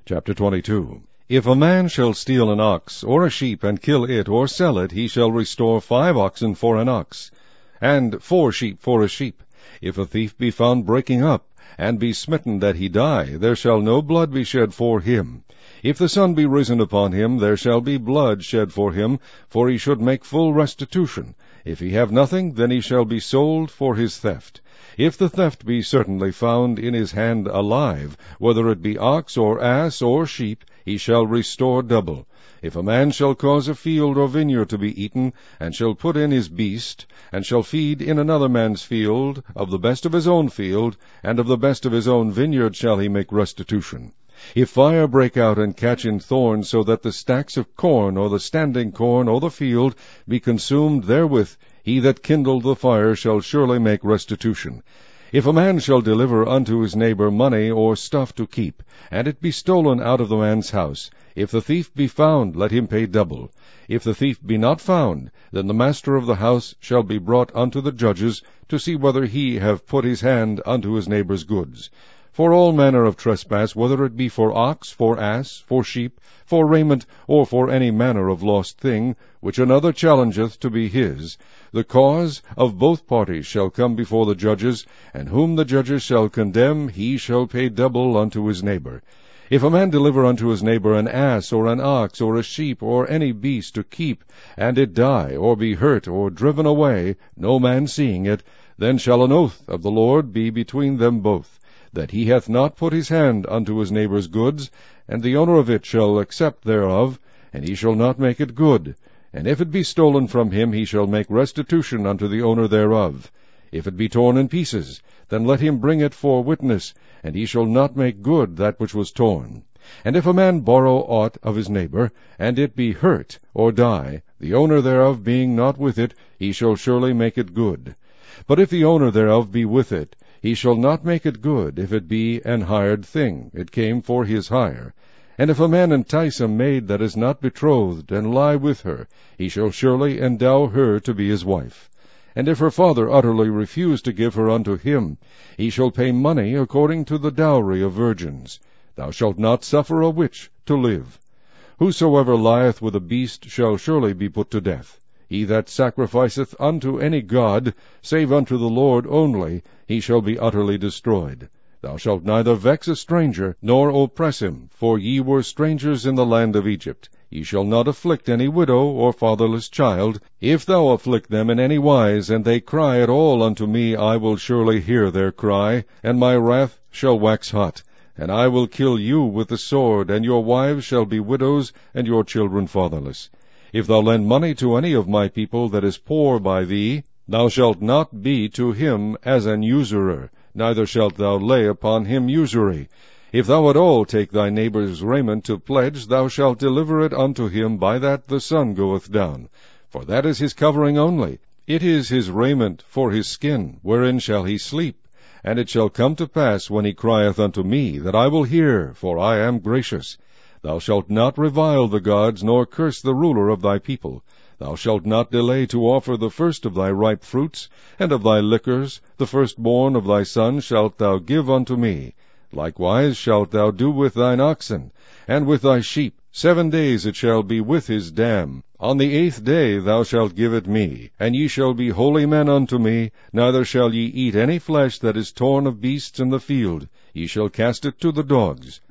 Chapter 22. If a man shall steal an ox or a sheep, and kill it, or sell it, he shall restore 5 oxen for an ox, and 4 sheep for a sheep. If a thief be found breaking up, and be smitten that he die, there shall no blood be shed for him. If the sun be risen upon him, there shall be blood shed for him, for he should make full restitution. If he have nothing, then he shall be sold for his theft. If the theft be certainly found in his hand alive, whether it be ox or ass or sheep, he shall restore double. If a man shall cause a field or vineyard to be eaten, and shall put in his beast, and shall feed in another man's field, of the best of his own field, and of the best of his own vineyard shall he make restitution. If fire break out and catch in thorns, so that the stacks of corn, or the standing corn, or the field, be consumed therewith, he that kindled the fire shall surely make restitution. If a man shall deliver unto his neighbor money or stuff to keep, and it be stolen out of the man's house, if the thief be found, let him pay double. If the thief be not found, then the master of the house shall be brought unto the judges, to see whether he have put his hand unto his neighbor's goods. For all manner of trespass, whether it be for ox, for ass, for sheep, for raiment, or for any manner of lost thing, which another challengeth to be his, the cause of both parties shall come before the judges, and whom the judges shall condemn, he shall pay double unto his neighbor. If a man deliver unto his neighbor an ass, or an ox, or a sheep, or any beast to keep, and it die, or be hurt, or driven away, no man seeing it, then shall an oath of the Lord be between them both, that he hath not put his hand unto his neighbor's goods, and the owner of it shall accept thereof, and he shall not make it good. And if it be stolen from him, he shall make restitution unto the owner thereof. If it be torn in pieces, then let him bring it for witness, and he shall not make good that which was torn. And if a man borrow aught of his neighbor, and it be hurt, or die, the owner thereof being not with it, he shall surely make it good. But if the owner thereof be with it, he shall not make it good, if it be an hired thing, it came for his hire. And if a man entice a maid that is not betrothed, and lie with her, he shall surely endow her to be his wife. And if her father utterly refuse to give her unto him, he shall pay money according to the dowry of virgins. Thou shalt not suffer a witch to live. Whosoever lieth with a beast shall surely be put to death. He that sacrificeth unto any god, save unto the Lord only, he shall be utterly destroyed. Thou shalt neither vex a stranger, nor oppress him, for ye were strangers in the land of Egypt. Ye shall not afflict any widow or fatherless child. If thou afflict them in any wise, and they cry at all unto me, I will surely hear their cry, and my wrath shall wax hot. And I will kill you with the sword, and your wives shall be widows, and your children fatherless. If thou lend money to any of my people that is poor by thee, thou shalt not be to him as an usurer, neither shalt thou lay upon him usury. If thou at all take thy neighbor's raiment to pledge, thou shalt deliver it unto him by that the sun goeth down. For that is his covering only. It is his raiment for his skin, wherein shall he sleep. And it shall come to pass, when he crieth unto me, that I will hear, for I am gracious. Thou shalt not revile the gods, nor curse the ruler of thy people. Thou shalt not delay to offer the first of thy ripe fruits, and of thy liquors, the firstborn of thy sons shalt thou give unto me. Likewise shalt thou do with thine oxen, and with thy sheep. 7 days it shall be with his dam. On the 8th day thou shalt give it me, and ye shall be holy men unto me, neither shall ye eat any flesh that is torn of beasts in the field. Ye shall cast it to the dogs.